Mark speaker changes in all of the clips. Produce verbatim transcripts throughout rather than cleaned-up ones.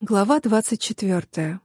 Speaker 1: Глава двадцать четвертая.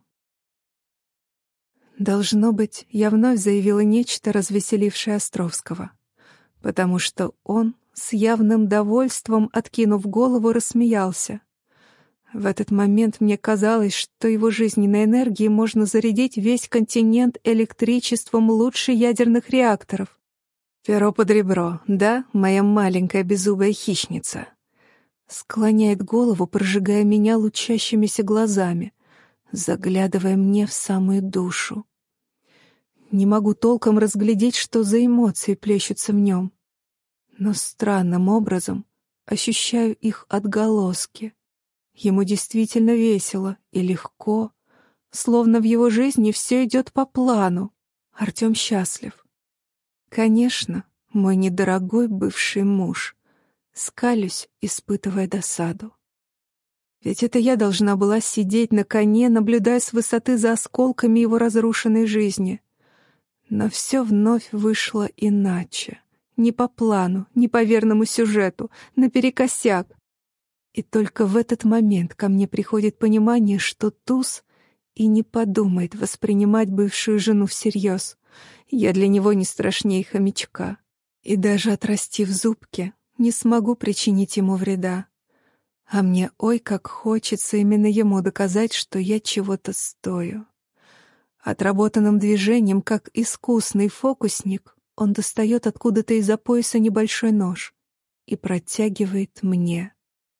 Speaker 1: Должно быть, я вновь заявила нечто, развеселившее Островского, потому что он, с явным довольством откинув голову, рассмеялся. В этот момент мне казалось, что его жизненной энергией можно зарядить весь континент электричеством лучше ядерных реакторов. «Перо под ребро, да, моя маленькая беззубая хищница?» Склоняет голову, прожигая меня лучащимися глазами, заглядывая мне в самую душу. Не могу толком разглядеть, что за эмоции плещутся в нем, но странным образом ощущаю их отголоски. Ему действительно весело и легко, словно в его жизни все идет по плану. Артем счастлив. Конечно, мой недорогой бывший муж. Скалюсь, испытывая досаду. Ведь это я должна была сидеть на коне, наблюдая с высоты за осколками его разрушенной жизни. Но все вновь вышло иначе. Не по плану, не по верному сюжету, наперекосяк. И только в этот момент ко мне приходит понимание, что туз и не подумает воспринимать бывшую жену всерьез. Я для него не страшнее хомячка. И даже отрастив зубки, не смогу причинить ему вреда. А мне ой как хочется именно ему доказать, что я чего-то стою. Отработанным движением, как искусный фокусник, он достает откуда-то из-за пояса небольшой нож и протягивает мне.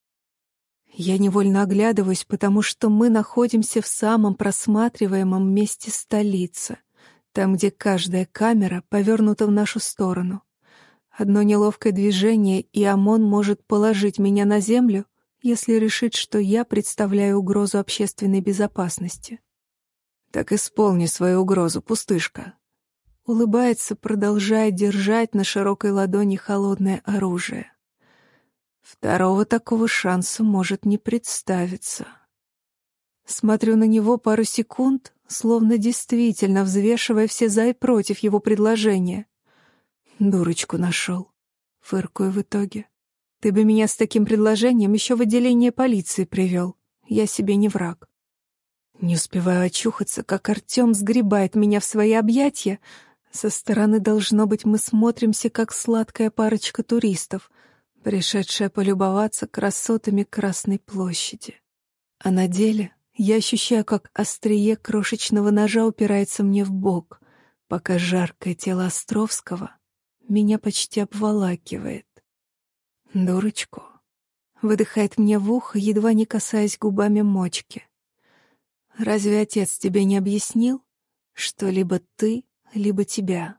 Speaker 1: Я невольно оглядываюсь, потому что мы находимся в самом просматриваемом месте столицы, там, где каждая камера повернута в нашу сторону. Одно неловкое движение, и ОМОН может положить меня на землю, если решит, что я представляю угрозу общественной безопасности. «Так исполни свою угрозу, пустышка», — улыбается, продолжая держать на широкой ладони холодное оружие. Второго такого шанса может не представиться. Смотрю на него пару секунд, словно действительно взвешивая все за и против его предложения. Дурочку нашел. Фыркую в итоге. Ты бы меня с таким предложением еще в отделение полиции привел. Я себе не враг. Не успеваю очухаться, как Артем сгребает меня в свои объятия. Со стороны, должно быть, мы смотримся, как сладкая парочка туристов, пришедшая полюбоваться красотами Красной площади. А на деле я ощущаю, как острие крошечного ножа упирается мне в бок, пока жаркое тело Островского меня почти обволакивает. «Дурочку», — выдыхает мне в ухо, едва не касаясь губами мочки. «Разве отец тебе не объяснил, что либо ты, либо тебя?»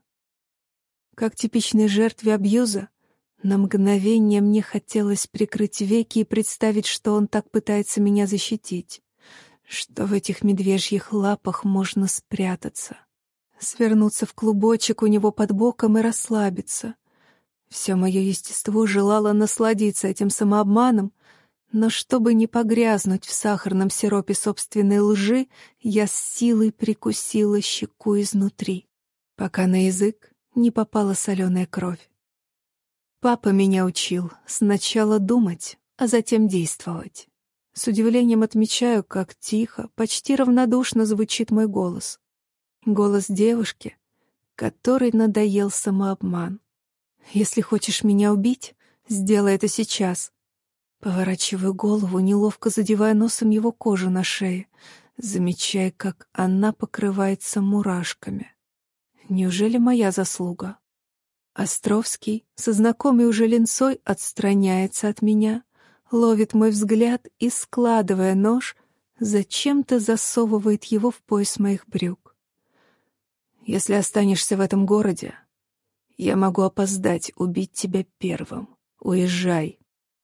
Speaker 1: Как типичной жертве абьюза, на мгновение мне хотелось прикрыть веки и представить, что он так пытается меня защитить, что в этих медвежьих лапах можно спрятаться, свернуться в клубочек у него под боком и расслабиться. Все мое естество желало насладиться этим самообманом, но чтобы не погрязнуть в сахарном сиропе собственной лжи, я с силой прикусила щеку изнутри, пока на язык не попала соленая кровь. Папа меня учил сначала думать, а затем действовать. С удивлением отмечаю, как тихо, почти равнодушно звучит мой голос. Голос девушки, которой надоел самообман. «Если хочешь меня убить, сделай это сейчас». Поворачиваю голову, неловко задевая носом его кожу на шее, замечая, как она покрывается мурашками. Неужели моя заслуга? Островский, со знакомой уже линцой, отстраняется от меня, ловит мой взгляд и, складывая нож, зачем-то засовывает его в пояс моих брюк. «Если останешься в этом городе, я могу опоздать убить тебя первым. Уезжай».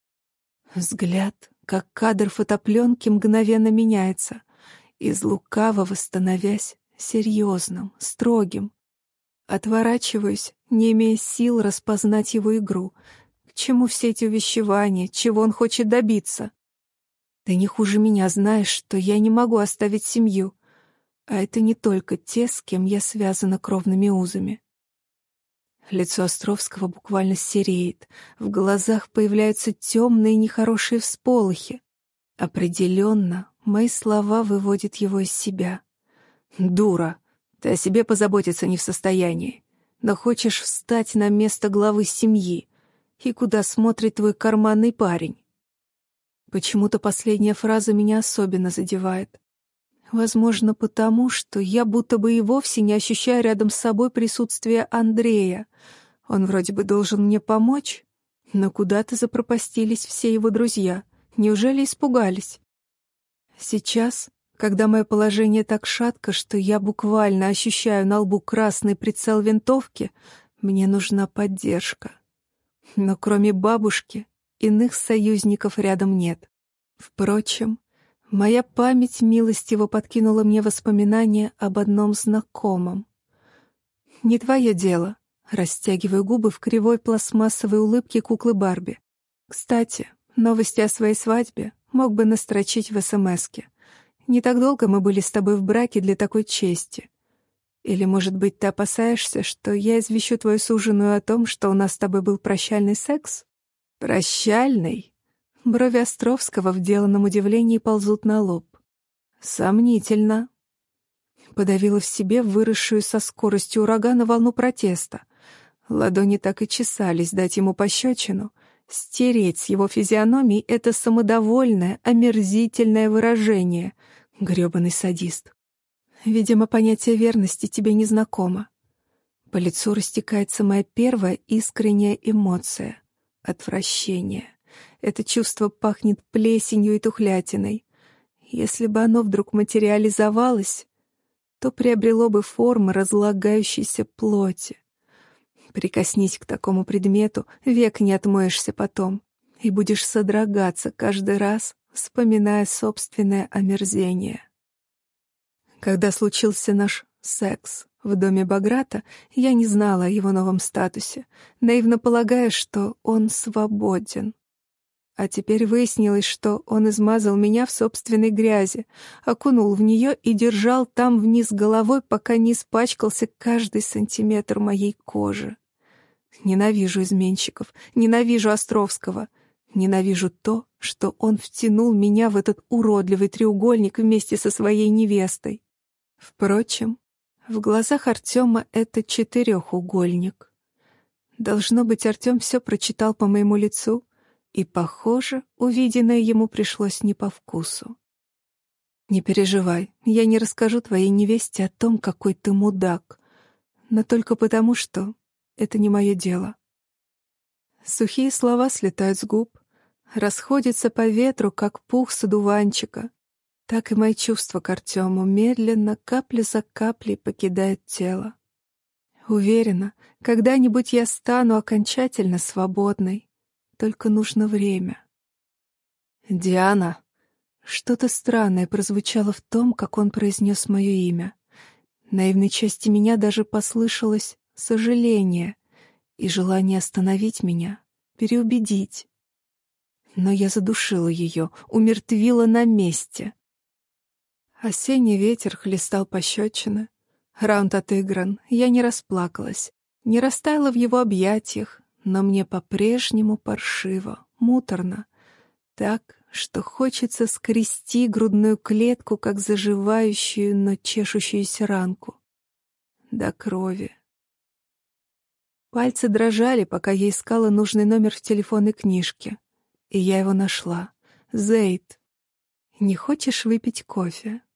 Speaker 1: Взгляд, как кадр фотопленки, мгновенно меняется, из лукавого становясь серьезным, строгим. Отворачиваюсь, не имея сил распознать его игру. К чему все эти увещевания, чего он хочет добиться? Ты не хуже меня знаешь, что я не могу оставить семью, а это не только те, с кем я связана кровными узами. Лицо Островского буквально сереет, в глазах появляются темные нехорошие всполохи. Определенно, Мои слова выводят его из себя. «Дура! Ты о себе позаботиться не в состоянии, но хочешь встать на место главы семьи. И куда смотрит твой карманный парень?» Почему-то последняя фраза меня особенно задевает. Возможно, потому, что я будто бы и вовсе не ощущаю рядом с собой присутствие Андрея. Он вроде бы должен мне помочь, но куда-то запропастились все его друзья. Неужели испугались? Сейчас, когда мое положение так шатко, что я буквально ощущаю на лбу красный прицел винтовки, мне нужна поддержка. Но кроме бабушки, иных союзников рядом нет. Впрочем, моя память милостиво подкинула мне воспоминания об одном знакомом. «Не твое дело», — растягиваю губы в кривой пластмассовой улыбке куклы Барби. «Кстати, новости о своей свадьбе мог бы настрочить в эс-эм-эске. Не так долго мы были с тобой в браке для такой чести. Или, может быть, ты опасаешься, что я извещу твою суженую о том, что у нас с тобой был прощальный секс?» «Прощальный?» Брови Островского в деланном удивлении ползут на лоб. «Сомнительно». Подавила в себе выросшую со скоростью урагана волну протеста. Ладони так и чесались дать ему пощечину, стереть с его физиономии это самодовольное, омерзительное выражение. Грёбаный садист. Видимо, понятие верности тебе не знакомо. По лицу растекается моя первая искренняя эмоция — отвращение. Это чувство пахнет плесенью и тухлятиной. Если бы оно вдруг материализовалось, то приобрело бы формы разлагающейся плоти. Прикоснись к такому предмету, век не отмоешься потом, и будешь содрогаться каждый раз, вспоминая собственное омерзение. Когда случился наш секс в доме Баграта, я не знала о его новом статусе, наивно полагая, что он свободен. А теперь выяснилось, что он измазал меня в собственной грязи, окунул в нее и держал там вниз головой, пока не испачкался каждый сантиметр моей кожи. Ненавижу изменщиков, ненавижу Островского, ненавижу то, что он втянул меня в этот уродливый треугольник вместе со своей невестой. Впрочем, в глазах Артема это четырехугольник. Должно быть, Артем все прочитал по моему лицу, и, похоже, увиденное ему пришлось не по вкусу. «Не переживай, я не расскажу твоей невесте о том, какой ты мудак, но только потому, что это не мое дело». Сухие слова слетают с губ, расходятся по ветру, как пух с одуванчика. Так и мои чувства к Артему медленно, капля за каплей, покидают тело. Уверена, когда-нибудь я стану окончательно свободной. Только нужно время. «Диана!» Что-то странное прозвучало в том, как он произнес мое имя. Наивной части меня даже послышалось сожаление и желание остановить меня, переубедить. Но я задушила ее, умертвила на месте. Осенний ветер хлестал пощечины. Раунд отыгран, я не расплакалась, не растаяла в его объятиях, но мне по-прежнему паршиво, муторно, так, что хочется скрести грудную клетку, как заживающую, но чешущуюся ранку. До крови. Пальцы дрожали, пока я искала нужный номер в телефонной книжке. И я его нашла. Зейд. «Не хочешь выпить кофе?»